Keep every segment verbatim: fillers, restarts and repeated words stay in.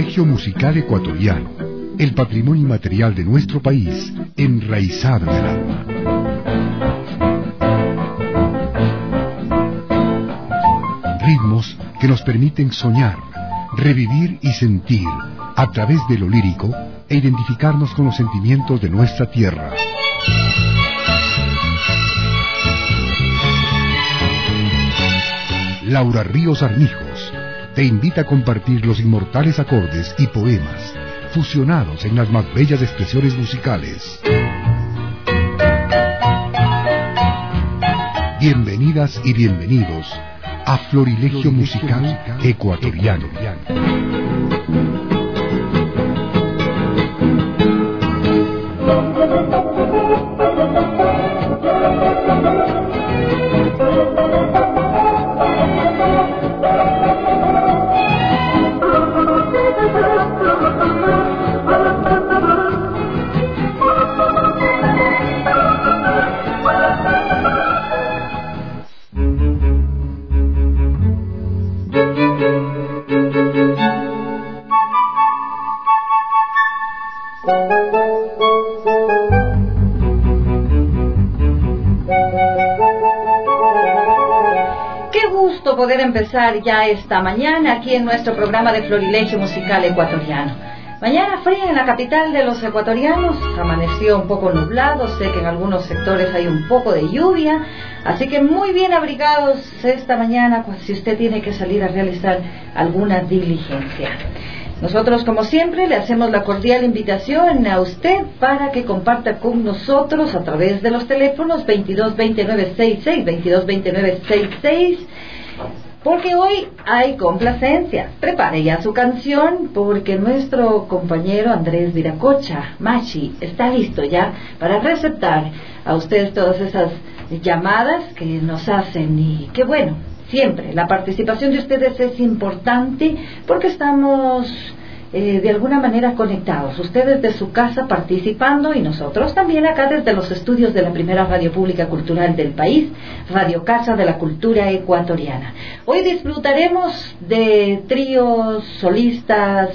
Florilegio musical ecuatoriano, el patrimonio inmaterial de nuestro país, enraizado en el alma. Ritmos que nos permiten soñar, revivir y sentir, a través de lo lírico, e identificarnos con los sentimientos de nuestra tierra. Laura Ríos Armijos te invita a compartir los inmortales acordes y poemas fusionados en las más bellas expresiones musicales. Bienvenidas y bienvenidos a Florilegio Musical Ecuatoriano. Poder empezar ya esta mañana aquí en nuestro programa de Florilegio Musical Ecuatoriano. Mañana fría en la capital de los ecuatorianos, amaneció un poco nublado, sé que en algunos sectores hay un poco de lluvia, así que muy bien abrigados esta mañana si usted tiene que salir a realizar alguna diligencia. Nosotros, como siempre, le hacemos la cordial invitación a usted para que comparta con nosotros a través de los teléfonos veintidós veintinueve sesenta y seis, veintidós veintinueve sesenta y seis, porque hoy hay complacencia. Prepare ya su canción, porque nuestro compañero Andrés Viracocha, Machi, está listo ya para receptar a ustedes todas esas llamadas que nos hacen. Y que bueno, siempre la participación de ustedes es importante, porque estamos eh, de alguna manera conectados, ustedes de su casa participando y nosotros también acá desde los estudios de la primera radio pública cultural del país, Radio Casa de la Cultura Ecuatoriana. Hoy disfrutaremos de tríos, solistas,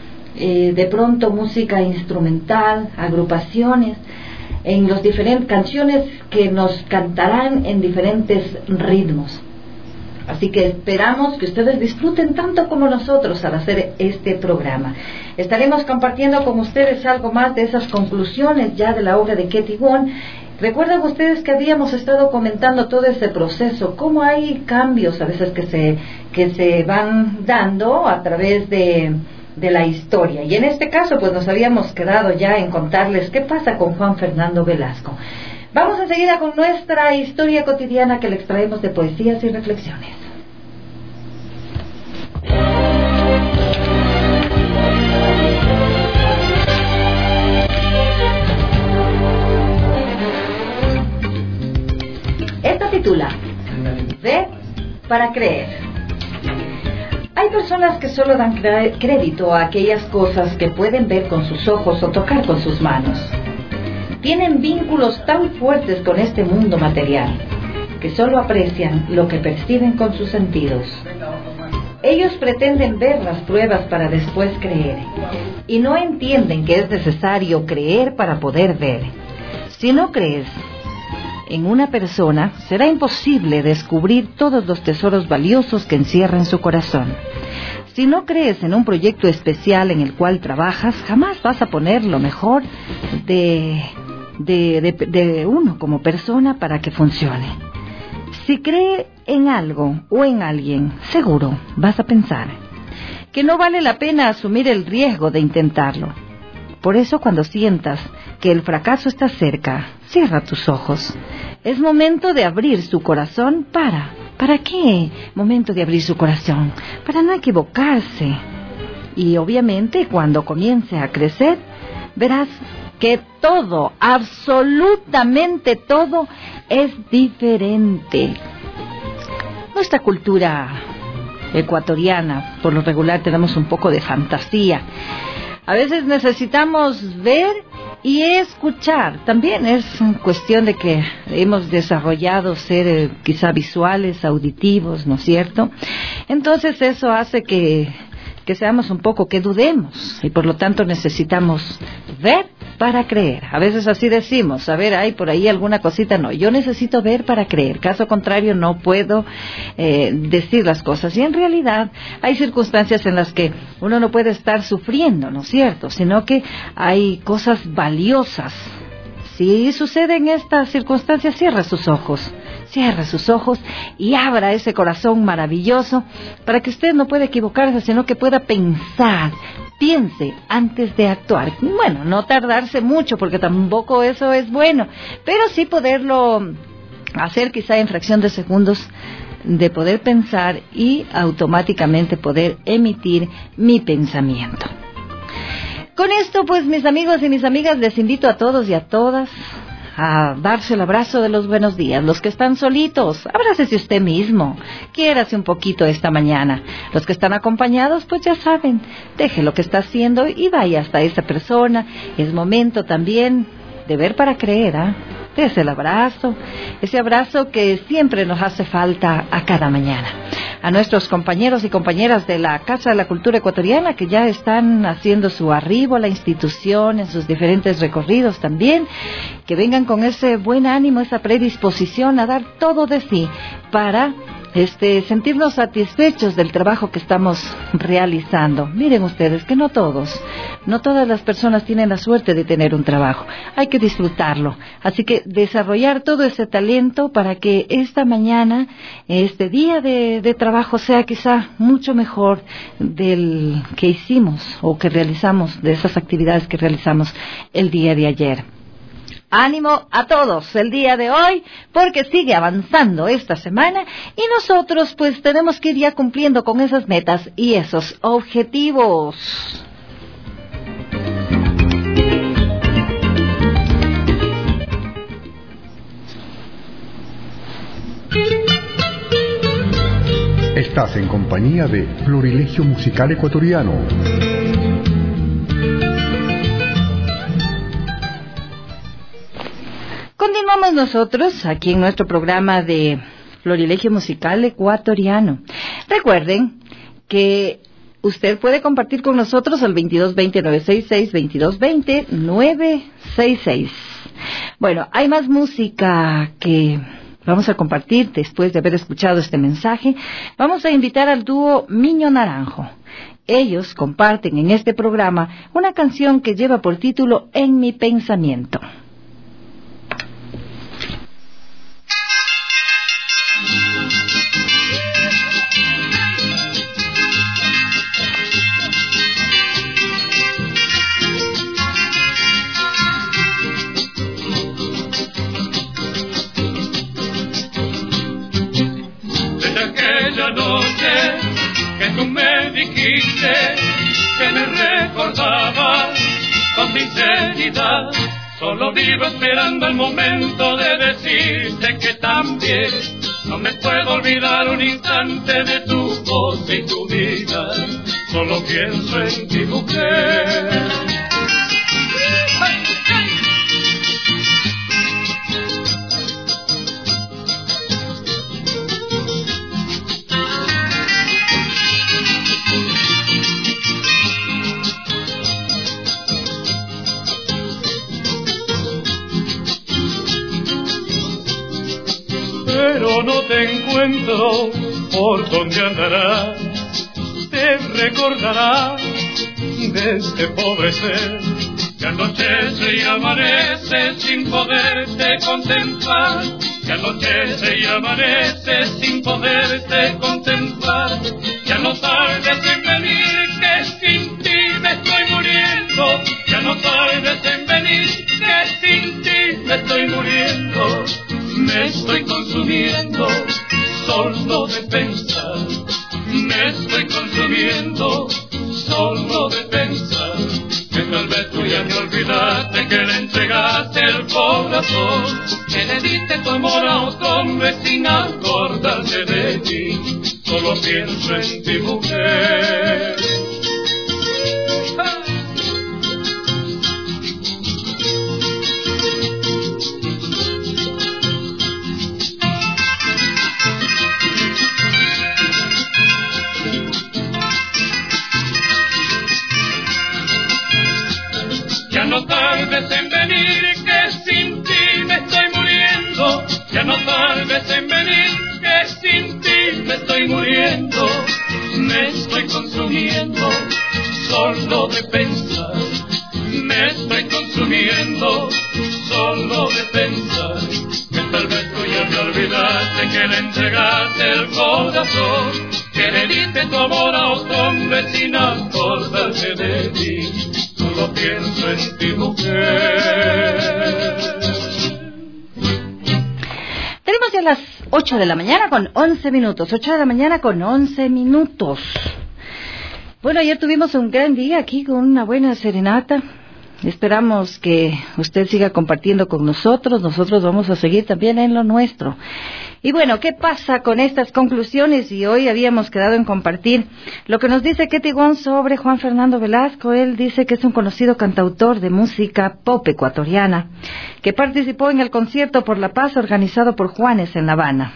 eh, de pronto música instrumental, agrupaciones, en los diferentes canciones que nos cantarán en diferentes ritmos. Así que esperamos que ustedes disfruten tanto como nosotros al hacer este programa. Estaremos compartiendo con ustedes algo más de esas conclusiones ya de la obra de Ketty Wong. Recuerdan ustedes que habíamos estado comentando todo ese proceso, cómo hay cambios a veces que se, que se van dando a través de, de la historia. Y en este caso pues nos habíamos quedado ya en contarles qué pasa con Juan Fernando Velasco. Vamos enseguida con nuestra historia cotidiana que le extraemos de poesías y reflexiones. Esta titula Ve para creer. Hay personas que solo dan crédito a aquellas cosas que pueden ver con sus ojos o tocar con sus manos. Tienen vínculos tan fuertes con este mundo material que solo aprecian lo que perciben con sus sentidos. Ellos pretenden ver las pruebas para después creer y no entienden que es necesario creer para poder ver. Si no crees en una persona, será imposible descubrir todos los tesoros valiosos que encierra en su corazón. Si no crees en un proyecto especial en el cual trabajas, jamás vas a poner lo mejor de... De, de, de uno como persona para que funcione. Si cree en algo o en alguien, seguro vas a pensar que no vale la pena asumir el riesgo de intentarlo. Por eso, cuando sientas que el fracaso está cerca, cierra tus ojos. Es momento de abrir su corazón para... ¿Para qué? Momento de abrir su corazón para no equivocarse. Y obviamente cuando comience a crecer, verás que todo, absolutamente todo, es diferente. Nuestra cultura ecuatoriana, por lo regular, tenemos un poco de fantasía. A veces necesitamos ver y escuchar. También es cuestión de que hemos desarrollado ser eh, quizá visuales, auditivos, ¿no es cierto? Entonces eso hace que que seamos un poco, que dudemos, y por lo tanto necesitamos ver para creer. A veces así decimos, a ver, hay por ahí alguna cosita, no, yo necesito ver para creer, caso contrario no puedo eh, decir las cosas. Y en realidad hay circunstancias en las que uno no puede estar sufriendo, ¿no es cierto?, sino que hay cosas valiosas. Si sucede en estas circunstancias, cierra sus ojos, cierra sus ojos y abra ese corazón maravilloso para que usted no pueda equivocarse, sino que pueda pensar, piense antes de actuar. Bueno, no tardarse mucho, porque tampoco eso es bueno, pero sí poderlo hacer quizá en fracción de segundos, de poder pensar y automáticamente poder emitir mi pensamiento. Con esto, pues, mis amigos y mis amigas, les invito a todos y a todas a darse el abrazo de los buenos días. Los que están solitos, abrácese usted mismo, quiérase un poquito esta mañana. Los que están acompañados, pues ya saben, deje lo que está haciendo y vaya hasta esa persona. Es momento también de ver para creer, ¿ah? ¿eh? Dese el abrazo, ese abrazo que siempre nos hace falta a cada mañana. A nuestros compañeros y compañeras de la Casa de la Cultura Ecuatoriana, que ya están haciendo su arribo a la institución en sus diferentes recorridos también, que vengan con ese buen ánimo, esa predisposición a dar todo de sí para este sentirnos satisfechos del trabajo que estamos realizando. Miren ustedes que no todos, no todas las personas tienen la suerte de tener un trabajo. Hay que disfrutarlo. Así que desarrollar todo ese talento para que esta mañana, este día de, de trabajo sea quizá mucho mejor del que hicimos o que realizamos, de esas actividades que realizamos el día de ayer. Ánimo a todos el día de hoy, porque sigue avanzando esta semana y nosotros pues tenemos que ir ya cumpliendo con esas metas y esos objetivos. Estás en compañía de Florilegio Musical Ecuatoriano. Continuamos nosotros aquí en nuestro programa de Florilegio Musical Ecuatoriano. Recuerden que usted puede compartir con nosotros al veintidós veinte, novecientos sesenta y seis, veintidós veinte, novecientos sesenta y seis. Bueno, hay más música que vamos a compartir después de haber escuchado este mensaje. Vamos a invitar al dúo Miño Naranjo. Ellos comparten en este programa una canción que lleva por título En mi pensamiento. Que tú me dijiste que me recordabas con sinceridad, solo vivo esperando el momento de decirte que también no me puedo olvidar un instante de tu voz y tu vida, solo pienso en ti, mujer. Pero no te encuentro, por dónde andarás, te recordarás de este pobre ser que anochece y amanece sin poderte contemplar, que anochece y amanece sin poderte contemplar, ya no tardes en venir que sin ti me estoy muriendo, ya no tardes en venir que sin ti me estoy muriendo. Me estoy consumiendo solo de pensar, me estoy consumiendo solo de pensar, que tal vez tú ya me olvidaste, que le entregaste el corazón, que le diste tu amor a otro hombre sin acordarte de ti, solo pienso en ti, mujer. de pensar, me estoy consumiendo solo de pensar que tal vez tú ya te olvidaste que le entregaste el corazón, que le diste tu amor a otro hombre sin acordarte de ti. Solo pienso en ti, mujer. Tenemos ya las ocho de la mañana con once minutos, ocho de la mañana con once minutos. Bueno, ayer tuvimos un gran día aquí con una buena serenata. Esperamos que usted siga compartiendo con nosotros. Nosotros vamos a seguir también en lo nuestro. Y bueno, ¿qué pasa con estas conclusiones? Y hoy habíamos quedado en compartir lo que nos dice Ketty Gon sobre Juan Fernando Velasco. Él dice que es un conocido cantautor de música pop ecuatoriana, que participó en el concierto por la paz organizado por Juanes en La Habana.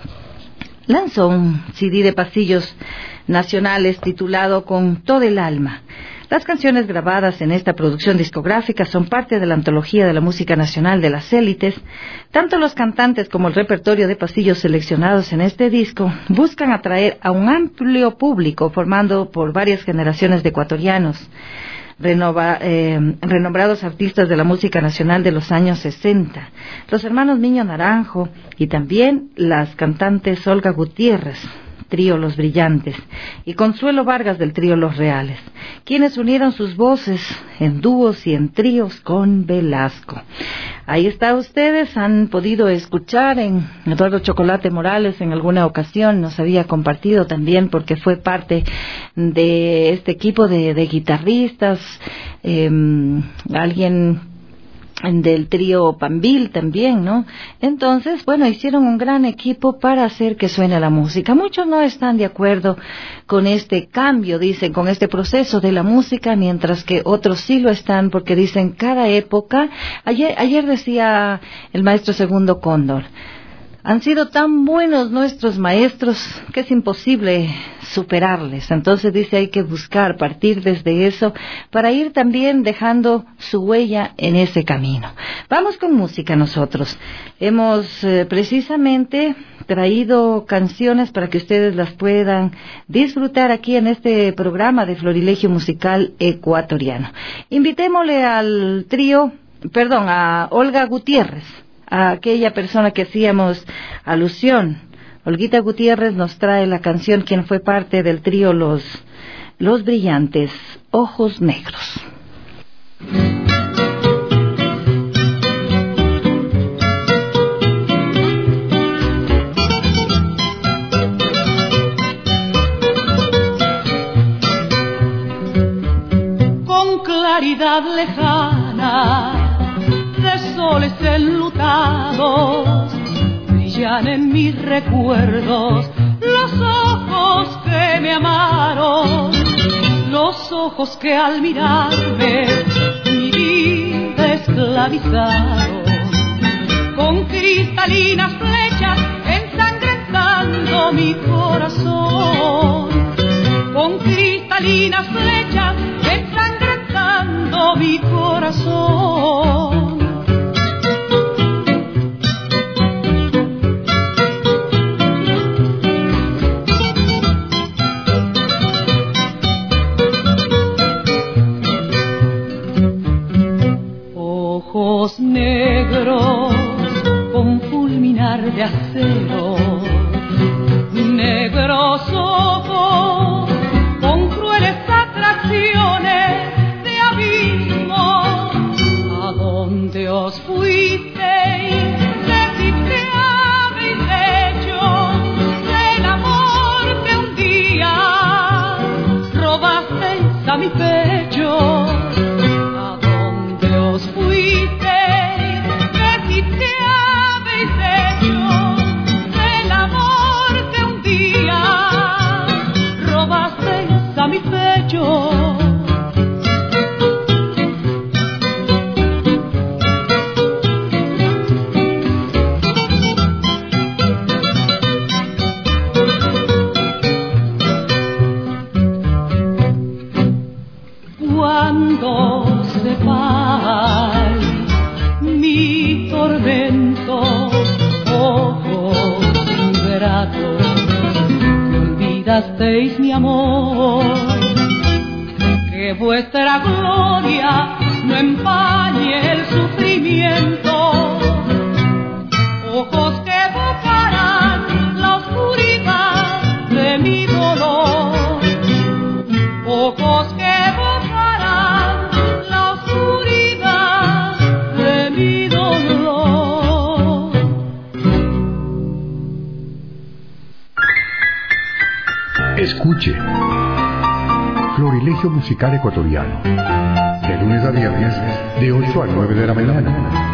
Lanzó un C D de pasillos nacionales titulado Con todo el alma. Las canciones grabadas en esta producción discográfica son parte de la antología de la música nacional de las élites. Tanto los cantantes como el repertorio de pasillos seleccionados en este disco buscan atraer a un amplio público formado por varias generaciones de ecuatorianos, renova, eh, renombrados artistas de la música nacional de los años sesenta, los hermanos Niño Naranjo y también las cantantes Olga Gutiérrez, trío Los Brillantes, y Consuelo Vargas del trío Los Reales, quienes unieron sus voces en dúos y en tríos con Velasco. Ahí está, ustedes han podido escuchar en Eduardo Chocolate Morales en alguna ocasión, nos había compartido también porque fue parte de este equipo de, de guitarristas, eh, alguien del trío Pambil también, ¿no? Entonces, bueno, hicieron un gran equipo para hacer que suene la música. Muchos no están de acuerdo con este cambio, dicen, con este proceso de la música, mientras que otros sí lo están, porque dicen cada época. Ayer, ayer decía el maestro Segundo Cóndor, han sido tan buenos nuestros maestros que es imposible superarles. Entonces dice, hay que buscar, partir desde eso para ir también dejando su huella en ese camino. Vamos con música nosotros. Hemos eh, precisamente traído canciones para que ustedes las puedan disfrutar aquí en este programa de Florilegio Musical Ecuatoriano. Invitémosle al trío, perdón, a Olga Gutiérrez, a aquella persona que hacíamos alusión. Olguita Gutiérrez nos trae la canción, quien fue parte del trío Los, Los Brillantes, Ojos Negros. Con claridad lejana de soles enlutados brillan en mis recuerdos los ojos que me amaron, los ojos que al mirarme mi vida esclavizaron, con cristalinas flechas ensangrentando mi corazón, con cristalinas flechas ensangrentando mi corazón. Ojos negros con fulminar de acero, negros ojos con crueles atracciones de abismo. ¿A dónde os fuisteis? Deciste habéis hecho del amor que un día robasteis a mi pecho. Mi pecho. Cuando sepáis mi tormento, ojos ingratos, que olvidasteis mi amor, que vuestra gloria no empañe el sufrimiento. Ojos que evocarán la oscuridad de mi dolor. Ojos que evocarán la oscuridad de mi dolor. Escuche Florilegio Musical Ecuatoriano, de lunes a viernes, de ocho a nueve de la mañana.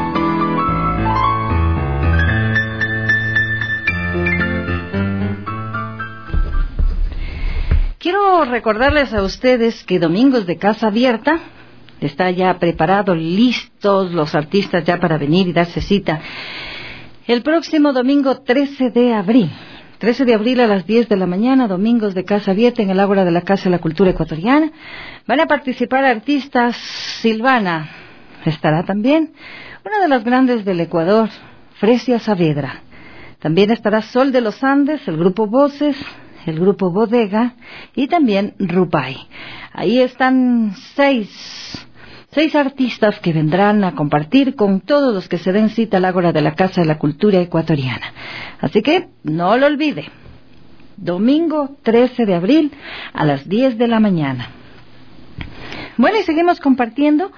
Quiero recordarles a ustedes que Domingos de Casa Abierta está ya preparado, listos los artistas ya para venir y darse cita. El próximo domingo trece de abril. trece de abril a las diez de la mañana, Domingos de Casa Abierta en el Ágora de la Casa de la Cultura Ecuatoriana. Van a participar artistas. Silvana estará también, una de las grandes del Ecuador, Fresia Saavedra. También estará Sol de los Andes, el grupo Voces, el grupo Bodega y también Rupay. Ahí están seis, seis artistas que vendrán a compartir con todos los que se den cita al Ágora de la Casa de la Cultura Ecuatoriana. Así que no lo olvide, domingo trece de abril a las diez de la mañana. Bueno, y seguimos compartiendo.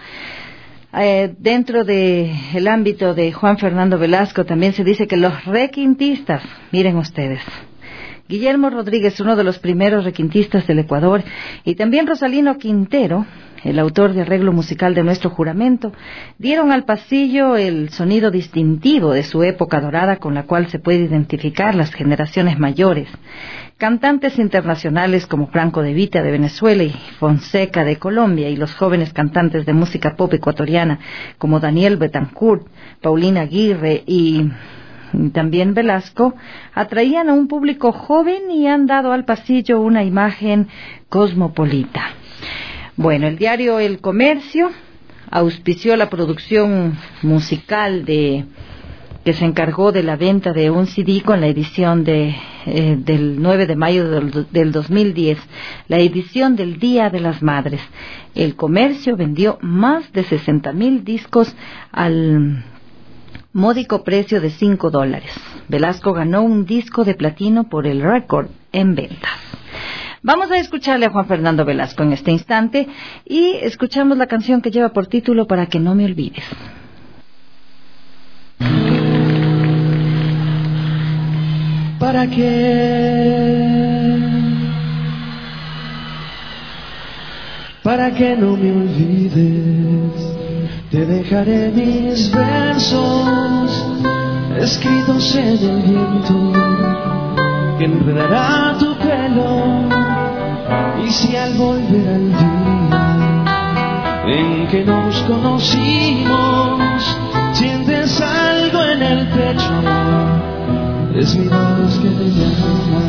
Eh, dentro del ámbito de Juan Fernando Velasco también se dice que los requintistas, miren ustedes, Guillermo Rodríguez, uno de los primeros requintistas del Ecuador, y también Rosalino Quintero, el autor de arreglo musical de Nuestro Juramento, dieron al pasillo el sonido distintivo de su época dorada con la cual se puede identificar las generaciones mayores. Cantantes internacionales como Franco De Vita de Venezuela y Fonseca de Colombia, y los jóvenes cantantes de música pop ecuatoriana como Daniel Betancourt, Paulina Aguirre y también Velasco, atraían a un público joven y han dado al pasillo una imagen cosmopolita. Bueno, el diario El Comercio auspició la producción musical de que se encargó de la venta de un C D con la edición de eh, del nueve de mayo del, del dos mil diez, la edición del Día de las Madres. El Comercio vendió más de sesenta mil discos al módico precio de cinco dólares. Velasco ganó un disco de platino por el récord en ventas. Vamos a escucharle a Juan Fernando Velasco en este instante y escuchamos la canción que lleva por título Para que no me olvides. ¿Para qué? Para que no me olvides, te dejaré mis versos escritos en el viento que enredará tu pelo. Y si al volver al día en que nos conocimos sientes algo en el pecho, es mi voz que te llama.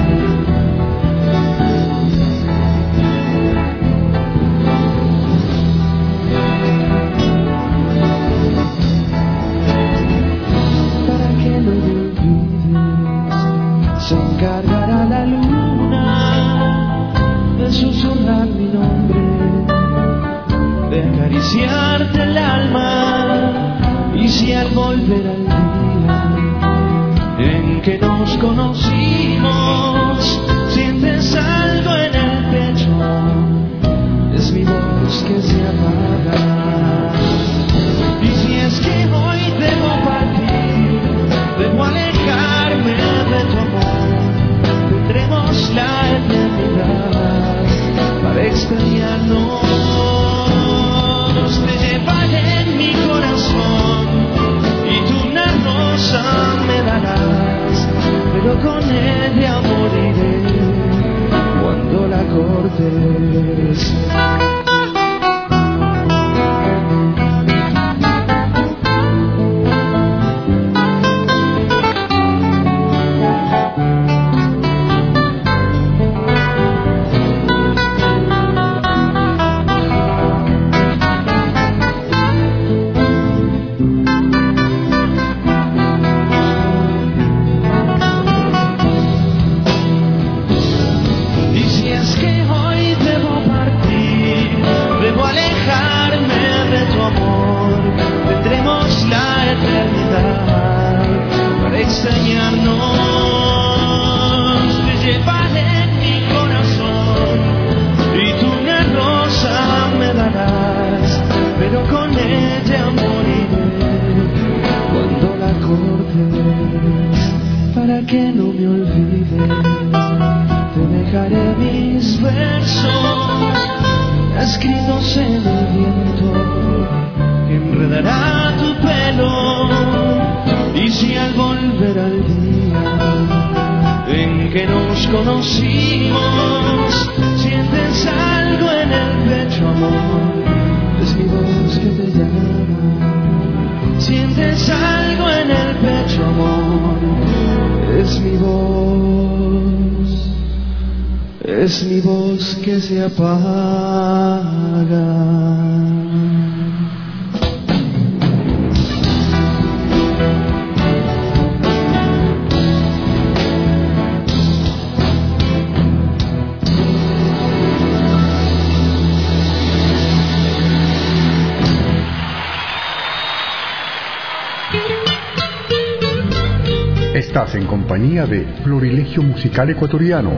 Se encargará la luna de susurrar mi nombre, de acariciarte el alma. Y si al volver al día en que nos conocimos sientes algo en el pecho, es mi voz que se apaga. Y si es que hoy debo partir, debo alejarme de tu amor, tendremos la eternidad para extrañarnos. Te llevaré en mi corazón y tú una rosa me darás, pero con ella moriré cuando la cortes. Y si es que hoy debo partir, olvides, te dejaré mis versos escritos en el viento que enredará tu pelo. Y si al volver al día en que nos conocimos sientes algo en el pecho, amor, es mi voz que te llama. Sientes algo en el pecho, amor, es mi voz, es mi voz que se apaga. Estás en compañía de Florilegio Musical Ecuatoriano.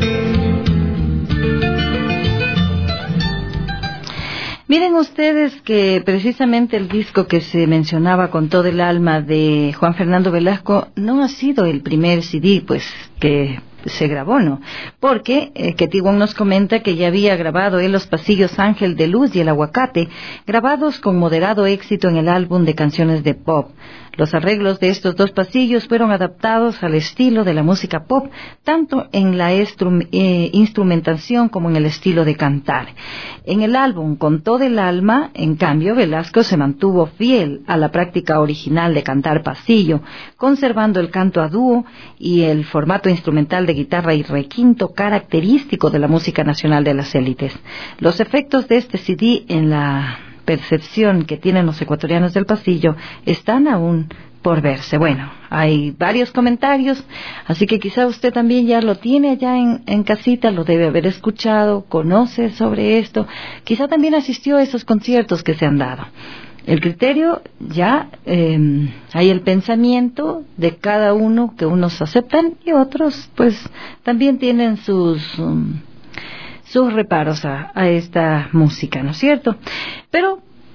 Miren ustedes que precisamente el disco que se mencionaba con todo el alma de Juan Fernando Velasco no ha sido el primer C D pues que se grabó, ¿no? Porque eh, Ketiguan nos comenta que ya había grabado él los pasillos Ángel de Luz y El Aguacate, grabados con moderado éxito en el álbum de canciones de pop. Los arreglos de estos dos pasillos fueron adaptados al estilo de la música pop, tanto en la estru- eh, instrumentación como en el estilo de cantar. En el álbum Con todo el alma, en cambio, Velasco se mantuvo fiel a la práctica original de cantar pasillo, conservando el canto a dúo y el formato instrumental de guitarra y requinto característico de la música nacional de las élites. Los efectos de este C D en la percepción que tienen los ecuatorianos del pasillo están aún por verse. Bueno, hay varios comentarios, así que quizá usted también ya lo tiene allá en, en casita, lo debe haber escuchado, conoce sobre esto, quizá también asistió a esos conciertos que se han dado. El criterio ya, eh, hay el pensamiento de cada uno, que unos aceptan y otros pues también tienen sus... Um, sus reparos a, a esta música, ¿no es cierto? Pero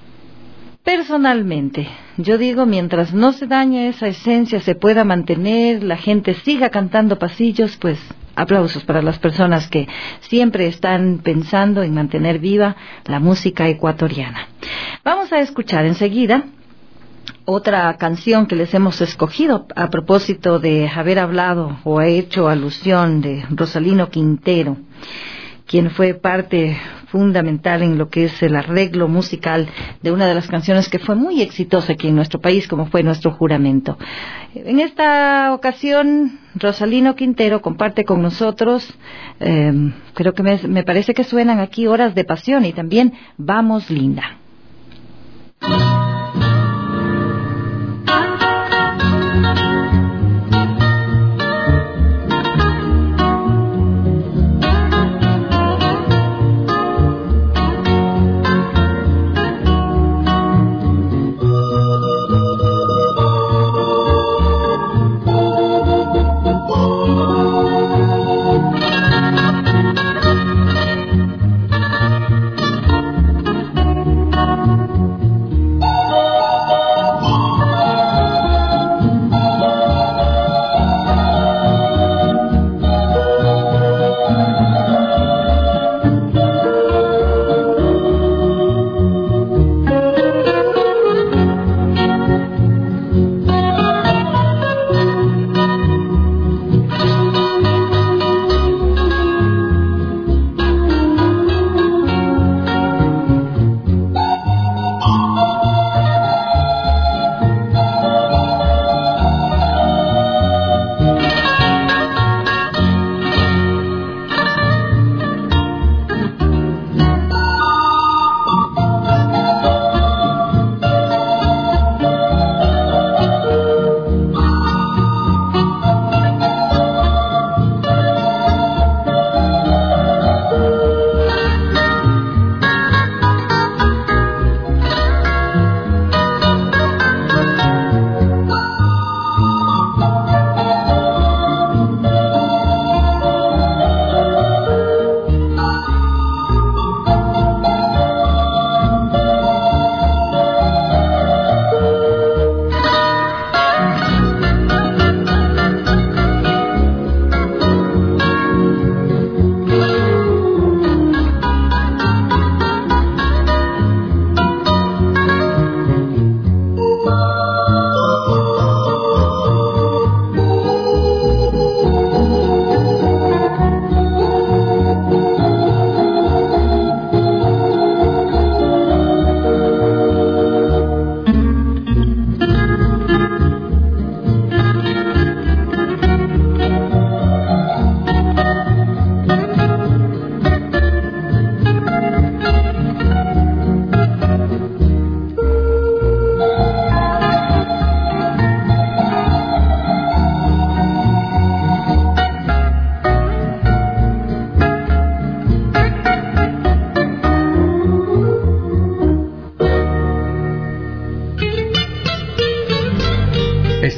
personalmente, yo digo, mientras no se dañe esa esencia, se pueda mantener, la gente siga cantando pasillos, pues aplausos para las personas que siempre están pensando en mantener viva la música ecuatoriana. Vamos a escuchar enseguida otra canción que les hemos escogido a propósito de haber hablado o hecho alusión de Rosalino Quintero, quien fue parte fundamental en lo que es el arreglo musical de una de las canciones que fue muy exitosa aquí en nuestro país, como fue Nuestro Juramento. En esta ocasión, Rosalino Quintero comparte con nosotros, eh, creo que me, me parece que suenan aquí Horas de Pasión y también Vamos Linda.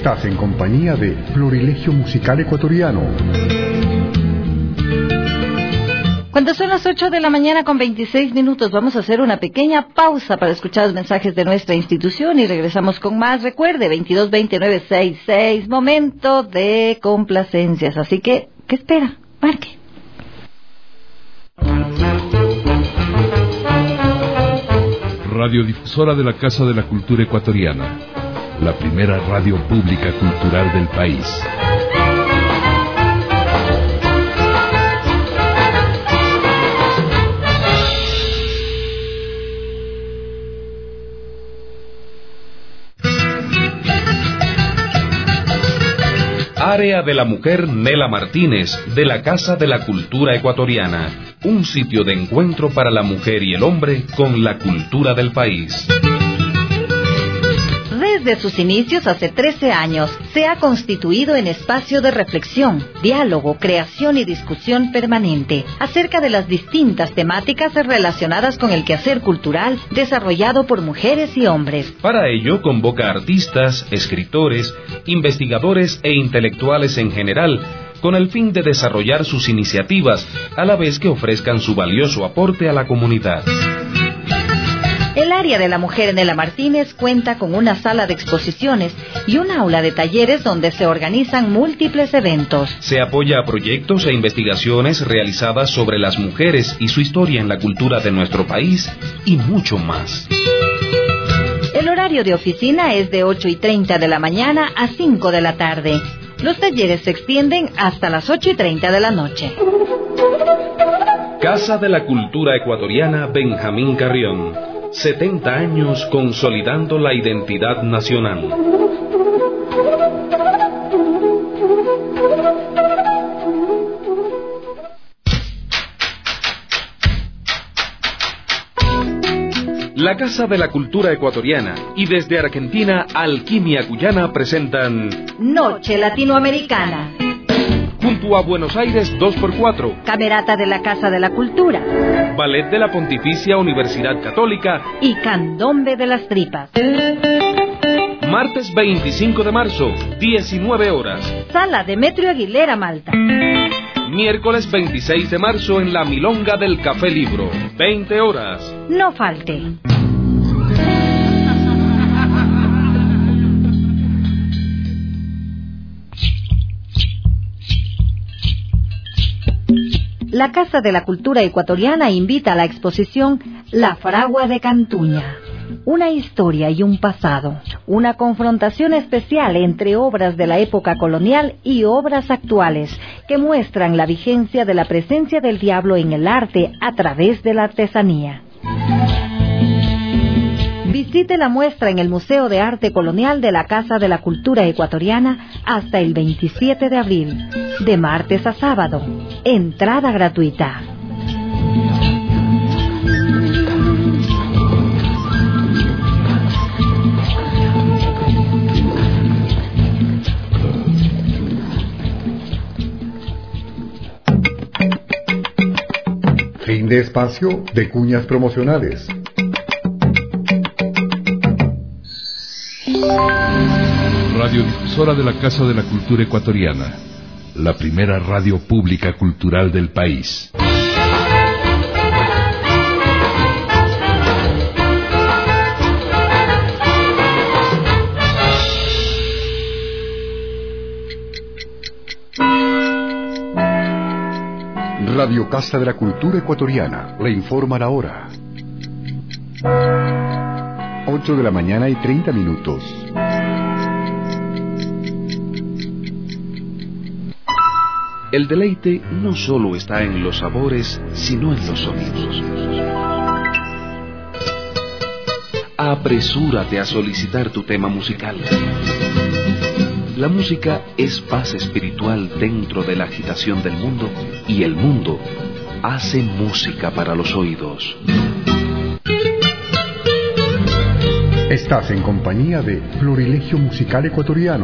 Estás en compañía de Florilegio Musical Ecuatoriano. Cuando son las ocho de la mañana con veintiséis minutos, vamos a hacer una pequeña pausa para escuchar los mensajes de nuestra institución y regresamos con más. Recuerde, veintidós veinte nueve sesenta y seis, momento de complacencias. Así que, ¿qué espera? Marque. Radiodifusora de la Casa de la Cultura Ecuatoriana, la primera radio pública cultural del país. Área de la Mujer Nela Martínez, de la Casa de la Cultura Ecuatoriana, un sitio de encuentro para la mujer y el hombre con la cultura del país. Desde sus inicios hace trece años, se ha constituido en espacio de reflexión, diálogo, creación y discusión permanente acerca de las distintas temáticas relacionadas con el quehacer cultural desarrollado por mujeres y hombres. Para ello, convoca artistas, escritores, investigadores e intelectuales en general, con el fin de desarrollar sus iniciativas, a la vez que ofrezcan su valioso aporte a la comunidad. El área de la mujer Nela Martínez cuenta con una sala de exposiciones y un aula de talleres donde se organizan múltiples eventos. Se apoya a proyectos e investigaciones realizadas sobre las mujeres y su historia en la cultura de nuestro país y mucho más. El horario de oficina es de ocho y treinta de la mañana a cinco de la tarde. Los talleres se extienden hasta las ocho y treinta de la noche. Casa de la Cultura Ecuatoriana Benjamín Carrión. setenta años consolidando la identidad nacional. La Casa de la Cultura Ecuatoriana y desde Argentina, Alquimia Guyana presentan Noche Latinoamericana. Junto a Buenos Aires dos por cuatro. Camerata de la Casa de la Cultura. Ballet de la Pontificia Universidad Católica. Y Candombe de las Tripas. Martes veinticinco de marzo, diecinueve horas. Sala Demetrio Aguilera, Malta. Miércoles veintiséis de marzo en la Milonga del Café Libro, veinte horas. No falte. La Casa de la Cultura Ecuatoriana invita a la exposición La Fragua de Cantuña. Una historia y un pasado, una confrontación especial entre obras de la época colonial y obras actuales que muestran la vigencia de la presencia del diablo en el arte a través de la artesanía. Visite la muestra en el Museo de Arte Colonial de la Casa de la Cultura Ecuatoriana hasta el veintisiete de abril, de martes a sábado. Entrada gratuita. Fin de espacio de cuñas promocionales. Radiodifusora de la Casa de la Cultura Ecuatoriana, la primera radio pública cultural del país. Radio Casa de la Cultura Ecuatoriana le informa la hora. ocho de la mañana y treinta minutos. El deleite no solo está en los sabores, sino en los sonidos. Apresúrate a solicitar tu tema musical. La música es paz espiritual dentro de la agitación del mundo y el mundo hace música para los oídos. Estás en compañía de Florilegio Musical Ecuatoriano.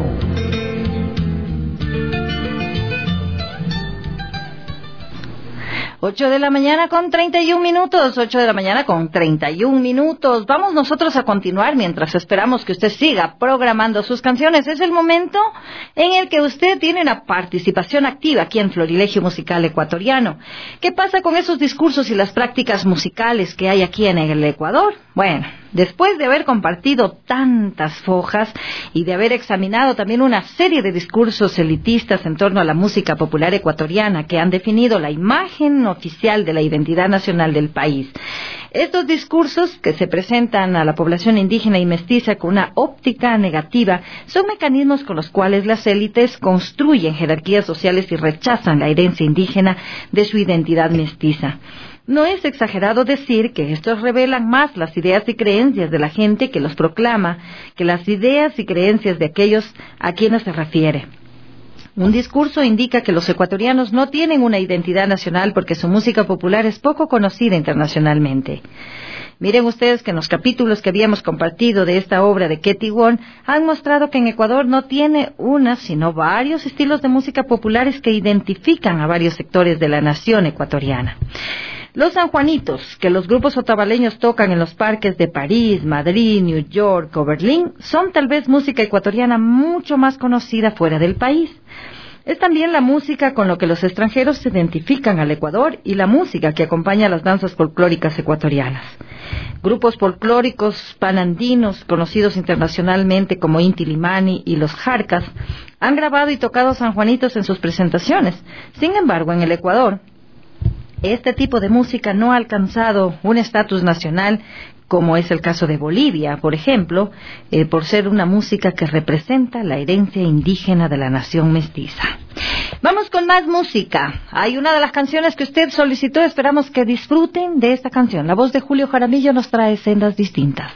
ocho de la mañana con treinta y un minutos, ocho de la mañana con treinta y un minutos. Vamos nosotros a continuar mientras esperamos que usted siga programando sus canciones. Es el momento en el que usted tiene una participación activa aquí en Florilegio Musical Ecuatoriano. ¿Qué pasa con esos discursos y las prácticas musicales que hay aquí en el Ecuador? Bueno, después de haber compartido tantas fojas y de haber examinado también una serie de discursos elitistas en torno a la música popular ecuatoriana que han definido la imagen oficial de la identidad nacional del país, estos discursos que se presentan a la población indígena y mestiza con una óptica negativa son mecanismos con los cuales las élites construyen jerarquías sociales y rechazan la herencia indígena de su identidad mestiza. No es exagerado decir que estos revelan más las ideas y creencias de la gente que los proclama que las ideas y creencias de aquellos a quienes se refiere. Un discurso indica que los ecuatorianos no tienen una identidad nacional porque su música popular es poco conocida internacionalmente. Miren ustedes que en los capítulos que habíamos compartido de esta obra de Ketty Wong han mostrado que en Ecuador no tiene una, sino varios estilos de música populares que identifican a varios sectores de la nación ecuatoriana. Los sanjuanitos, que los grupos otavaleños tocan en los parques de París, Madrid, New York o Berlín, son tal vez música ecuatoriana mucho más conocida fuera del país. Es también la música con lo que los extranjeros se identifican al Ecuador y la música que acompaña a las danzas folclóricas ecuatorianas. Grupos folclóricos panandinos, conocidos internacionalmente como Inti Limani y los Jarcas, han grabado y tocado sanjuanitos en sus presentaciones. Sin embargo, en el Ecuador, este tipo de música no ha alcanzado un estatus nacional, como es el caso de Bolivia, por ejemplo, eh, por ser una música que representa la herencia indígena de la nación mestiza. Vamos con más música. Hay una de las canciones que usted solicitó, esperamos que disfruten de esta canción. La voz de Julio Jaramillo nos trae Sendas Distintas.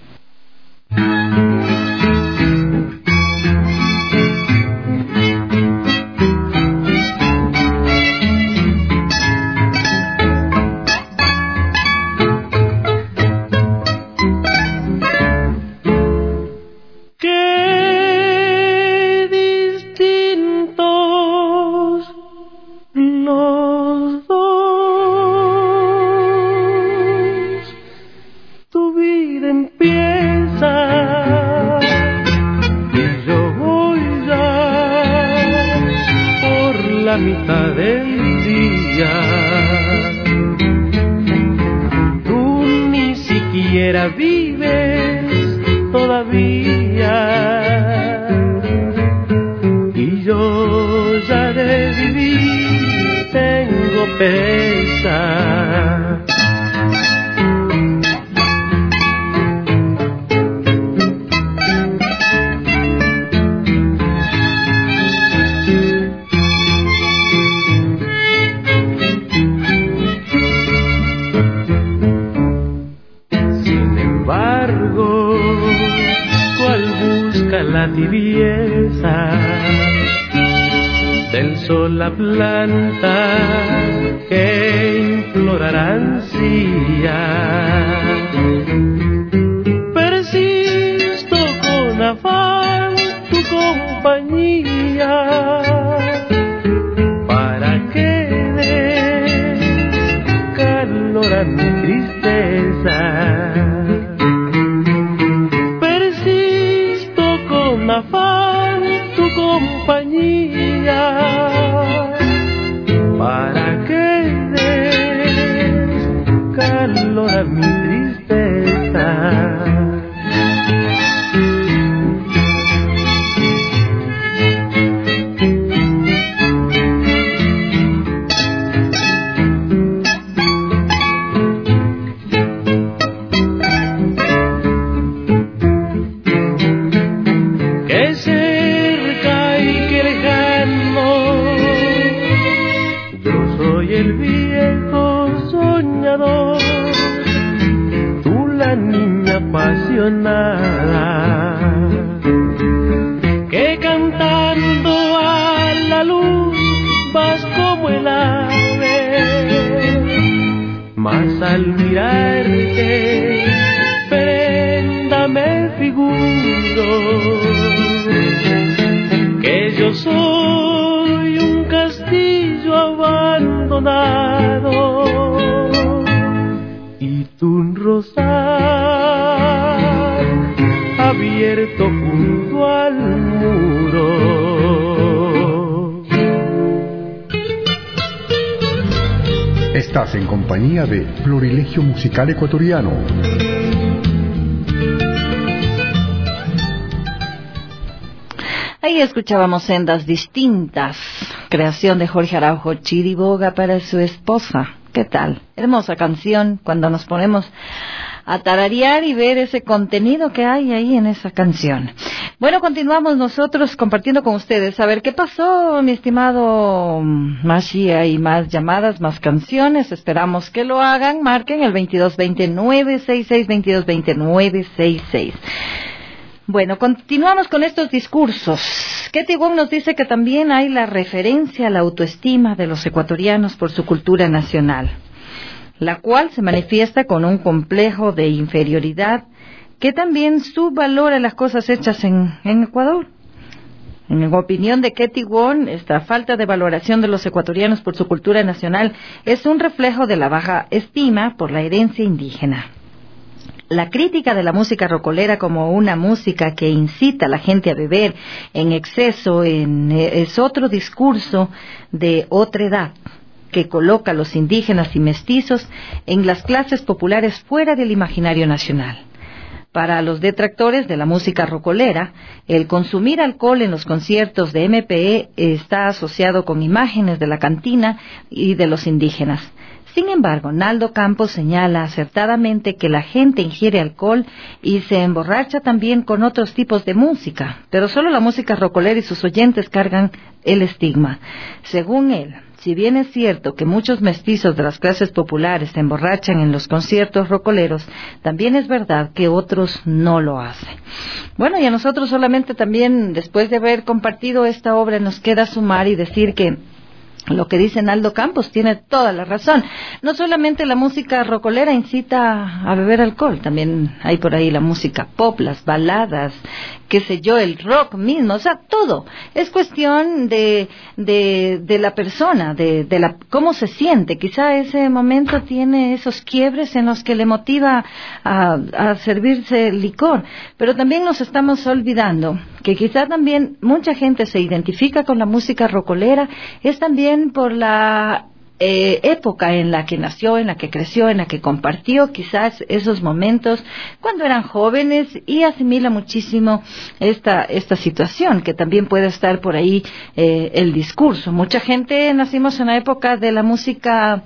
Vives todavía y yo ya de vivir tengo pesa. La tibieza del sol, la planta que implorará ansía. Persisto con afán tu compañía para que des calor a mi tristeza. Afán tu compañía para que des calor a mi tristeza. Apasionada que cantando a la luz vas como el ave, mas al mirarte prenda me figuro que yo soy un castillo abandonado Estás en compañía de Florilegio Musical Ecuatoriano. Ahí escuchábamos Sendas Distintas, creación de Jorge Araujo Chiriboga para su esposa. ¿Qué tal? Hermosa canción cuando nos ponemos a tararear y ver ese contenido que hay ahí en esa canción. Bueno, continuamos nosotros compartiendo con ustedes. A ver, ¿qué pasó, mi estimado Mashi? Hay más llamadas, más canciones. Esperamos que lo hagan. Marquen el veintidós veinte nueve sesenta y seis, veintidós veinte nueve sesenta y seis. Bueno, continuamos con estos discursos. Ketty Wong nos dice que también hay la referencia a la autoestima de los ecuatorianos por su cultura nacional, la cual se manifiesta con un complejo de inferioridad que también subvalora las cosas hechas en, en Ecuador. En opinión de Ketty Wong, esta falta de valoración de los ecuatorianos por su cultura nacional es un reflejo de la baja estima por la herencia indígena. La crítica de la música rocolera como una música que incita a la gente a beber en exceso en, es otro discurso de otra edad que coloca a los indígenas y mestizos en las clases populares fuera del imaginario nacional. Para los detractores de la música rocolera, el consumir alcohol en los conciertos de M P E está asociado con imágenes de la cantina y de los indígenas. Sin embargo, Naldo Campos señala acertadamente que la gente ingiere alcohol y se emborracha también con otros tipos de música, pero solo la música rocolera y sus oyentes cargan el estigma. Según él, si bien es cierto que muchos mestizos de las clases populares se emborrachan en los conciertos rocoleros, también es verdad que otros no lo hacen. Bueno, y a nosotros solamente también, después de haber compartido esta obra, nos queda sumar y decir que lo que dice Naldo Campos tiene toda la razón. No solamente la música rocolera incita a beber alcohol, también hay por ahí la música pop, las baladas, qué sé yo, el rock mismo, o sea, todo. Es cuestión de de, de la persona, de, de la cómo se siente. Quizá ese momento tiene esos quiebres en los que le motiva a, a servirse licor. Pero también nos estamos olvidando que quizá también mucha gente se identifica con la música rocolera, es también por la eh, época en la que nació, en la que creció, en la que compartió quizás esos momentos cuando eran jóvenes, y asimila muchísimo esta esta situación, que también puede estar por ahí eh, el discurso. Mucha gente nacimos en la época de la música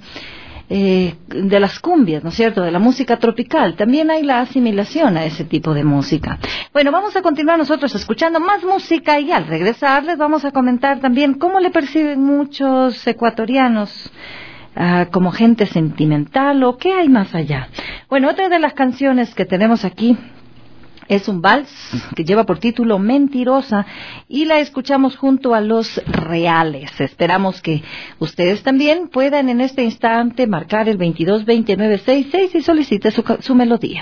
Eh, de las cumbias, ¿no es cierto?, de la música tropical. También hay la asimilación a ese tipo de música. Bueno, vamos a continuar nosotros escuchando más música, y al regresar les vamos a comentar también cómo le perciben muchos ecuatorianos uh, como gente sentimental, o qué hay más allá. Bueno, otra de las canciones que tenemos aquí es un vals que lleva por título Mentirosa, y la escuchamos junto a Los Reales. Esperamos que ustedes también puedan en este instante marcar el veintidós veinte nueve sesenta y seis y solicite su, su melodía.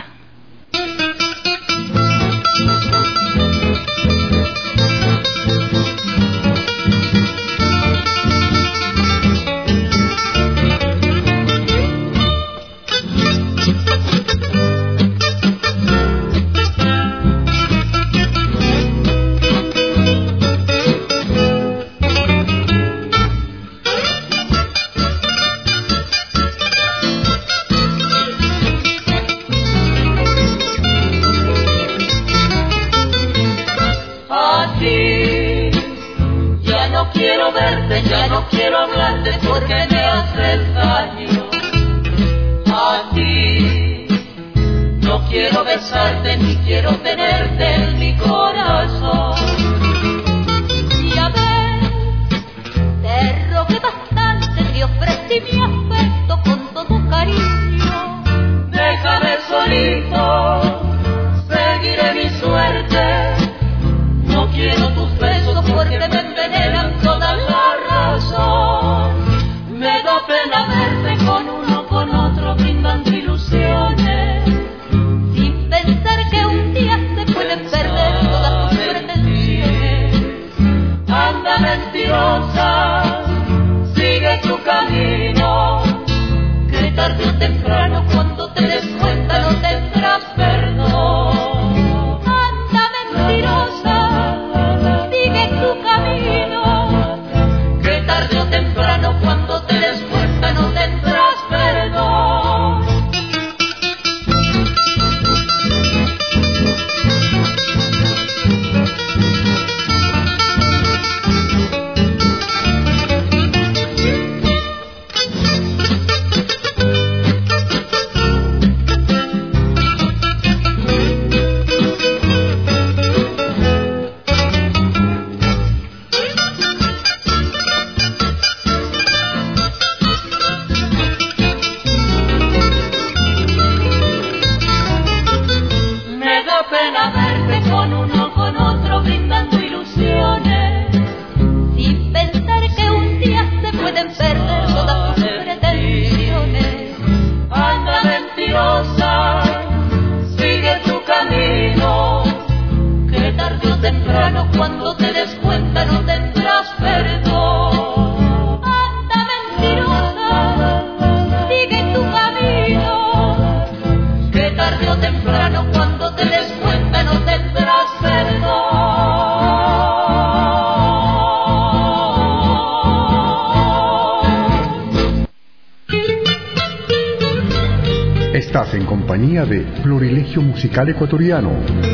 Ya no quiero hablarte porque me haces daño. A ti no quiero besarte ni quiero tenerte en mi corazón. Ya ves, te rogué bastante, te ofrecí mi afecto con todo cariño. Déjame solito, seguiré mi suerte. No quiero tus besos porque me envenenan toda la razón. Me da pena verte con uno, con otro, brindando ilusiones, sin pensar que un día se pueden perder todas tus pretensiones. Anda mentirosa, sigue tu camino. pueden perder todas tus pretensiones. Anda mentirosa, sigue tu camino, que tarde o temprano cuando te des cuenta no tendrás perdón. Anda mentirosa, sigue tu camino, que tarde o temprano cuando te des cuenta no tendrás perdón. Estás en compañía de Florilegio Musical Ecuatoriano.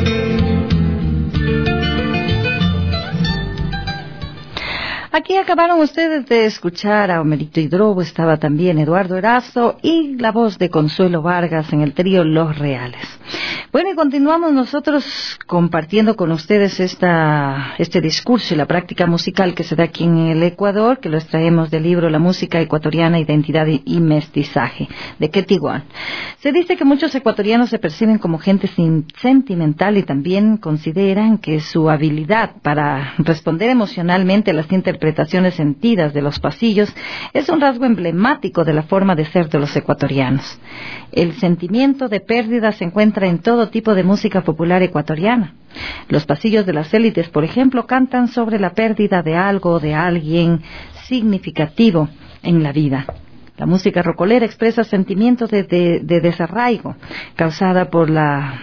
Aquí acabaron ustedes de escuchar a Homerito Hidrobo, estaba también Eduardo Erazo y la voz de Consuelo Vargas en el trío Los Reales. Bueno, y continuamos nosotros compartiendo con ustedes esta, este discurso y la práctica musical que se da aquí en el Ecuador, que lo extraemos del libro La música ecuatoriana, identidad y mestizaje, de Ketty Wong. Se dice que muchos ecuatorianos se perciben como gente sin, sentimental y también consideran que su habilidad para responder emocionalmente a las interpretaciones sentidas de los pasillos es un rasgo emblemático de la forma de ser de los ecuatorianos. El sentimiento de pérdida se encuentra en todo tipo de música popular ecuatoriana. Los pasillos de las élites, por ejemplo, cantan sobre la pérdida de algo o de alguien significativo en la vida. La música rocolera expresa sentimientos de, de, de desarraigo causada por la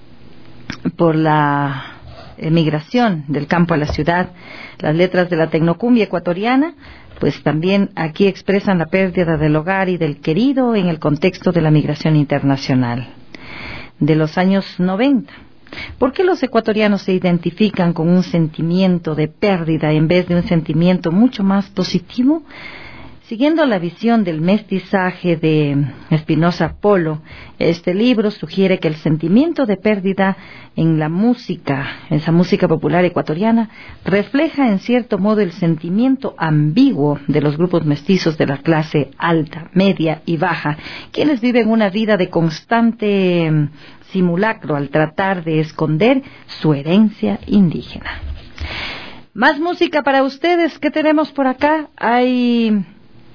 por la emigración del campo a la ciudad. Las letras de la tecnocumbia ecuatoriana pues también aquí expresan la pérdida del hogar y del querido en el contexto de la migración internacional de los años noventa. ¿Por qué los ecuatorianos se identifican con un sentimiento de pérdida en vez de un sentimiento mucho más positivo? Siguiendo la visión del mestizaje de Espinosa Polo, este libro sugiere que el sentimiento de pérdida en la música, en esa música popular ecuatoriana, refleja en cierto modo el sentimiento ambiguo de los grupos mestizos de la clase alta, media y baja, quienes viven una vida de constante simulacro al tratar de esconder su herencia indígena. Más música para ustedes. ¿Qué tenemos por acá? Hay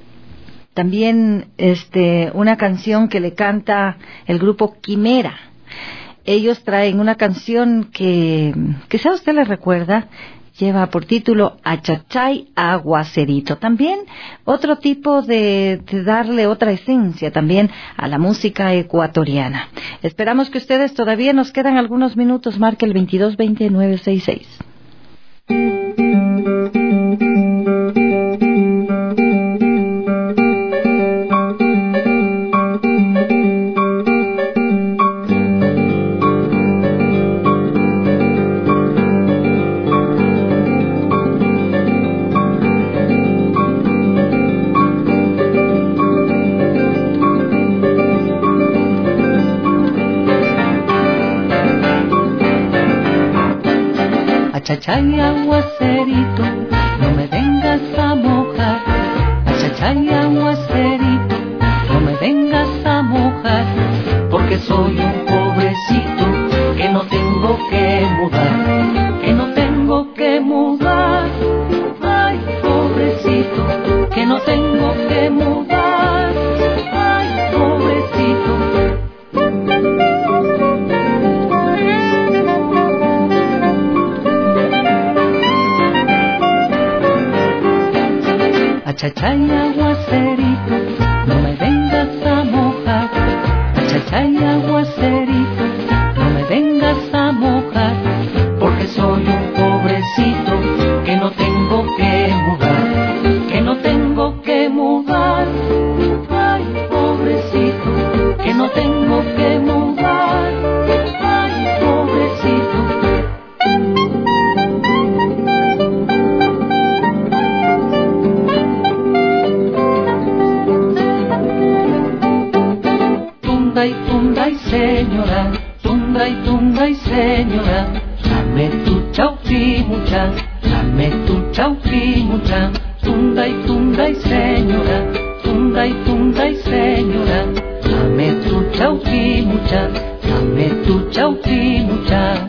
también este, una canción que le canta el grupo Quimera. Ellos traen una canción que quizá usted les recuerda, lleva por título Achachay Aguacerito. También otro tipo de, de darle otra esencia también a la música ecuatoriana. Esperamos que ustedes, todavía nos quedan algunos minutos, marque el veintidós veinte nueve sesenta y seis. Achachay aguacerito, no me vengas a mojar. Achachay aguacerito, no me vengas a mojar, porque soy un pobrecito que no tengo que mudar, que no tengo que mudar. Ay, pobrecito, que no tengo que mudar. Ay, pobrecito. Achachay aguacerito, no me vengas a mojar. Achachay aguacerito, no me vengas a mojar, porque soy un pobrecito que no tengo que mudar, que no tengo que mudar. Ay, pobrecito, que no tengo que mudar. Ay, pobrecito. Tunda y tunda y señora, tunda y tunda y señora, dame tu chauqui mucha, dame tu chauqui mucha. Tunda y tunda y señora, tunda y tunda y señora, dame tu chauqui mucha, dame tu chauqui mucha.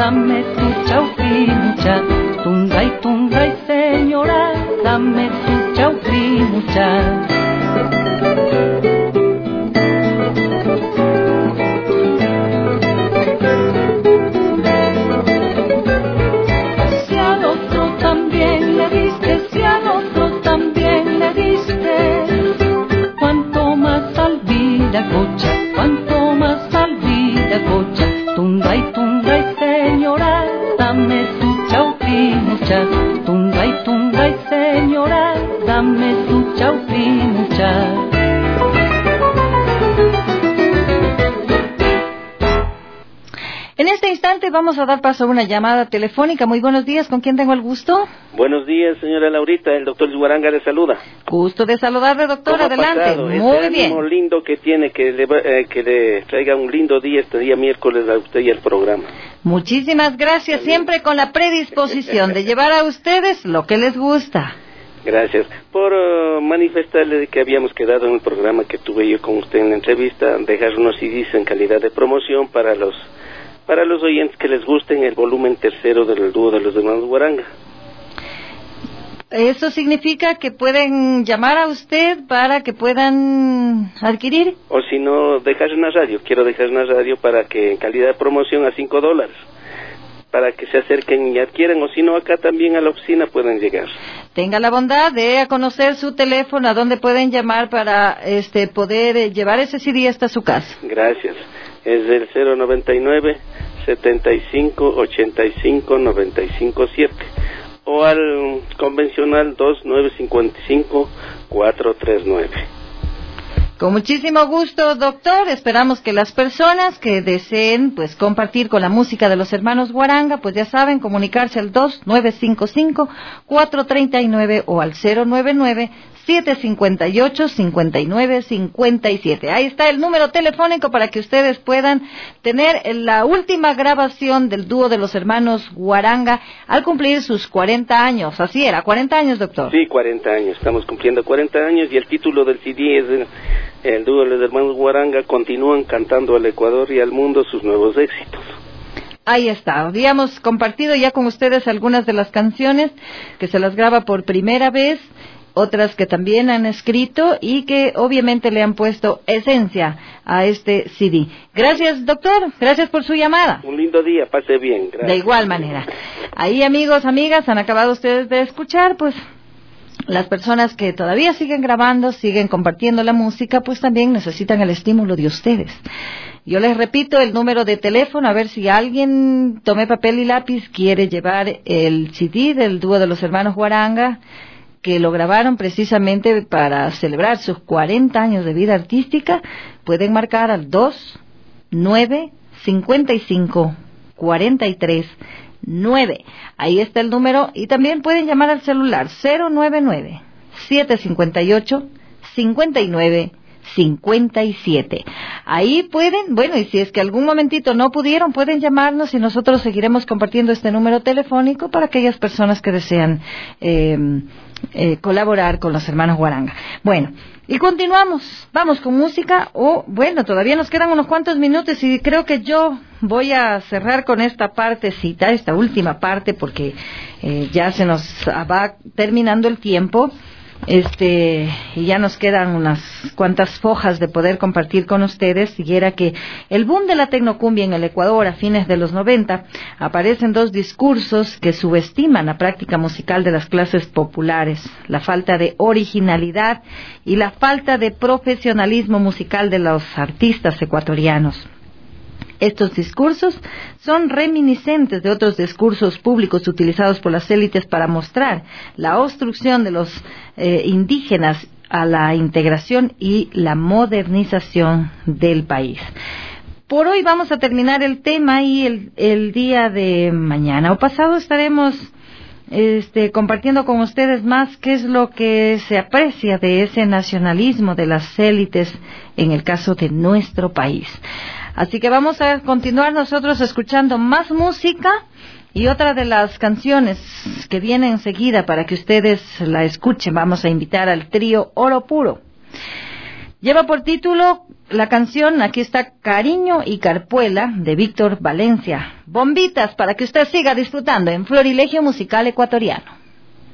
dame tu chaufimucha. Tunga y tunga y señora, dame tu chaufimucha. Si al otro también le diste, si al otro también le diste, cuanto más alvida cocha, cuanto más alvida cocha. Tunga y tunga y señora, dame tu chaufimucha. Tunga y tunga y señora, dame tu chaufimucha. En este instante vamos a dar paso a una llamada telefónica. Muy buenos días, ¿con quién tengo el gusto? Buenos días, señora Laurita, el doctor Guaranga le saluda. Gusto de saludarle, doctor, ¿Cómo ha adelante. pasado? Muy este bien. ánimo lindo que tiene, que le, eh, que le traiga un lindo día este día miércoles a usted y al programa. Muchísimas gracias, siempre con la predisposición de llevar a ustedes lo que les gusta. Gracias. Por uh, manifestarle de que habíamos quedado en el programa que tuve yo con usted en la entrevista, dejar unos C Ds en calidad de promoción para los para los oyentes que les gusten el volumen tercero del dúo de los hermanos Guaranga. ¿Eso significa que pueden llamar a usted para que puedan adquirir? O si no, dejar una radio. Quiero dejar una radio para que en calidad de promoción a cinco dólares. Para que se acerquen y adquieran. O si no, acá también a la oficina pueden llegar. Tenga la bondad de conocer su teléfono, a donde pueden llamar para este poder eh, llevar ese C D hasta su casa. Gracias. Es el cero noventa y nueve, setenta y cinco, ochenta y cinco, noventa y cinco siete. O al convencional dos nueve cinco cinco, cuatro tres nueve. Con muchísimo gusto, doctor. Esperamos que las personas que deseen pues compartir con la música de los hermanos Guaranga, pues ya saben, comunicarse al dos nueve cinco cinco, cuatro tres nueve o al cero nueve nueve, siete cinco ocho, cinco nueve cinco siete. Ahí está el número telefónico para que ustedes puedan tener la última grabación del dúo de los hermanos Guaranga al cumplir sus cuarenta años. Así era, cuarenta años, doctor. Sí, cuarenta años. Estamos cumpliendo cuarenta años y el título del C D es el, el dúo de los hermanos Guaranga continúan cantando al Ecuador y al mundo sus nuevos éxitos. Ahí está, habíamos compartido ya con ustedes algunas de las canciones que se las graba por primera vez, otras que también han escrito y que obviamente le han puesto esencia a este C D. Gracias, doctor, gracias por su llamada. Un lindo día, pase bien. Gracias. De igual manera. Ahí, amigos, amigas, han acabado ustedes de escuchar, pues, las personas que todavía siguen grabando, siguen compartiendo la música, pues también necesitan el estímulo de ustedes. Yo les repito el número de teléfono, a ver si alguien tome papel y lápiz, quiere llevar el C D del dúo de los hermanos Guaranga, que lo grabaron precisamente para celebrar sus cuarenta años de vida artística. Pueden marcar al dos nueve cinco cinco, cuatro tres nueve. Ahí está el número, y también pueden llamar al celular cero nueve nueve, siete cinco ocho, cinco nueve cinco siete. Ahí pueden, bueno, y si es que algún momentito no pudieron, pueden llamarnos y nosotros seguiremos compartiendo este número telefónico para aquellas personas que desean eh, eh, colaborar con los hermanos Guaranga. Bueno, y continuamos, vamos con música, o bueno, todavía nos quedan unos cuantos minutos y creo que yo voy a cerrar con esta partecita, esta última parte, porque eh, ya se nos va terminando el tiempo. Este, y ya nos quedan unas cuantas fojas de poder compartir con ustedes, y era que el boom de la tecnocumbia en el Ecuador a fines de los noventa, aparecen dos discursos que subestiman la práctica musical de las clases populares, la falta de originalidad y la falta de profesionalismo musical de los artistas ecuatorianos. Estos discursos son reminiscentes de otros discursos públicos utilizados por las élites para mostrar la obstrucción de los eh, indígenas a la integración y la modernización del país. Por hoy vamos a terminar el tema, y el, el día de mañana o pasado estaremos este, compartiendo con ustedes más qué es lo que se aprecia de ese nacionalismo de las élites en el caso de nuestro país. Así que vamos a continuar nosotros escuchando más música, y otra de las canciones que viene enseguida para que ustedes la escuchen, vamos a invitar al trío Oro Puro. Lleva por título la canción, aquí está Cariño y Carpuela, de Víctor Valencia. Bombitas para que usted siga disfrutando en Florilegio Musical Ecuatoriano.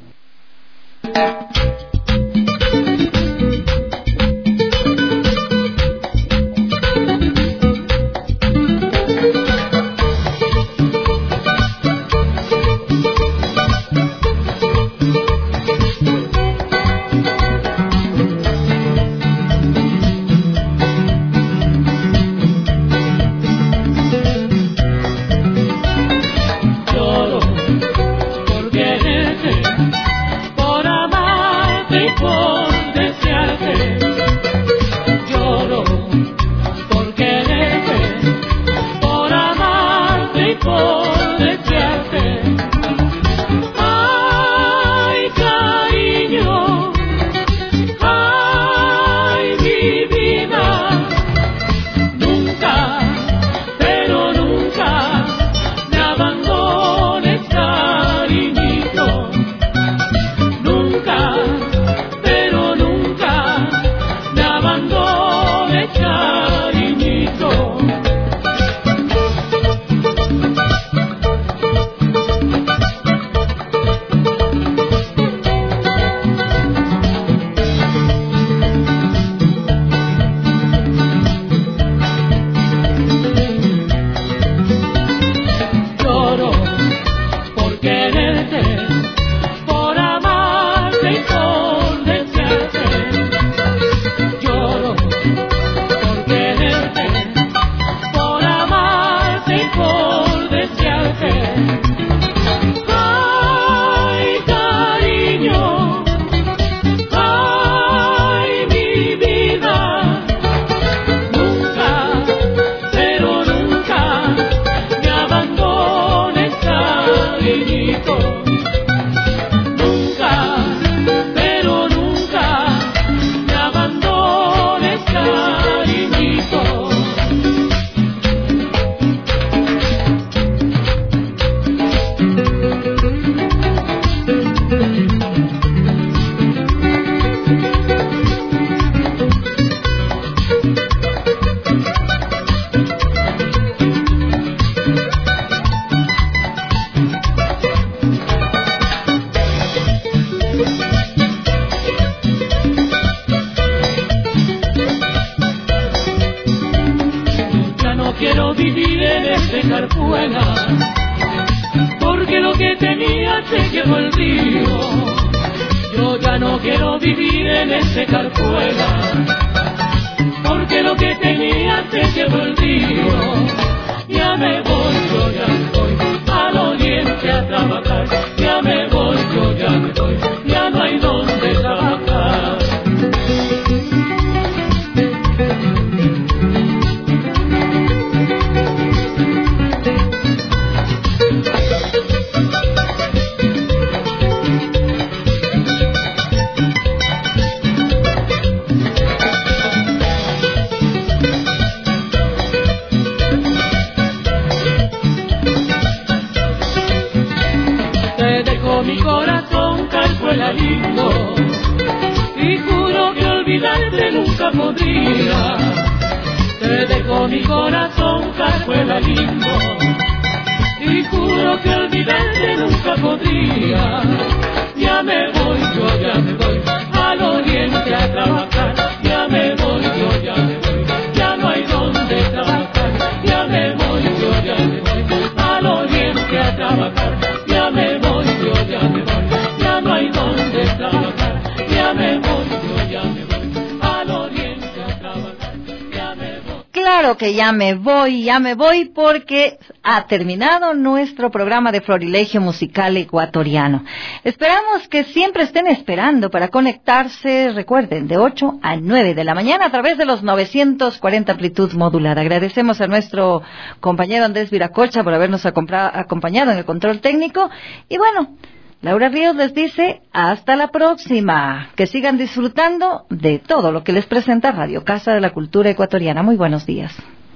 Que ya me voy, ya me voy porque ha terminado nuestro programa de Florilegio Musical Ecuatoriano. Esperamos que siempre estén esperando para conectarse, recuerden, de ocho a nueve de la mañana a través de los novecientos cuarenta amplitud modulada. Agradecemos a nuestro compañero Andrés Viracocha por habernos acompañado en el control técnico. Y bueno, Laura Ríos les dice hasta la próxima. Que sigan disfrutando de todo lo que les presenta Radio Casa de la Cultura Ecuatoriana. Muy buenos días.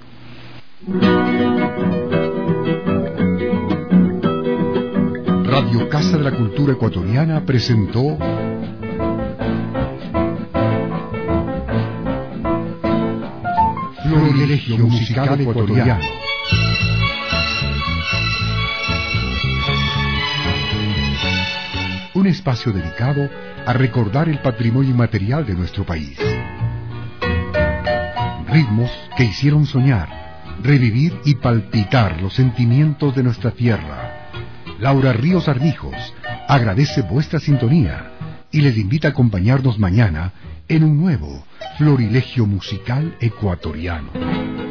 Radio Casa de la Cultura Ecuatoriana presentó Florilegio Musical Ecuatoriano. Un espacio dedicado a recordar el patrimonio inmaterial de nuestro país. Ritmos que hicieron soñar, revivir y palpitar los sentimientos de nuestra tierra. Laura Ríos Armijos agradece vuestra sintonía y les invita a acompañarnos mañana en un nuevo Florilegio Musical Ecuatoriano.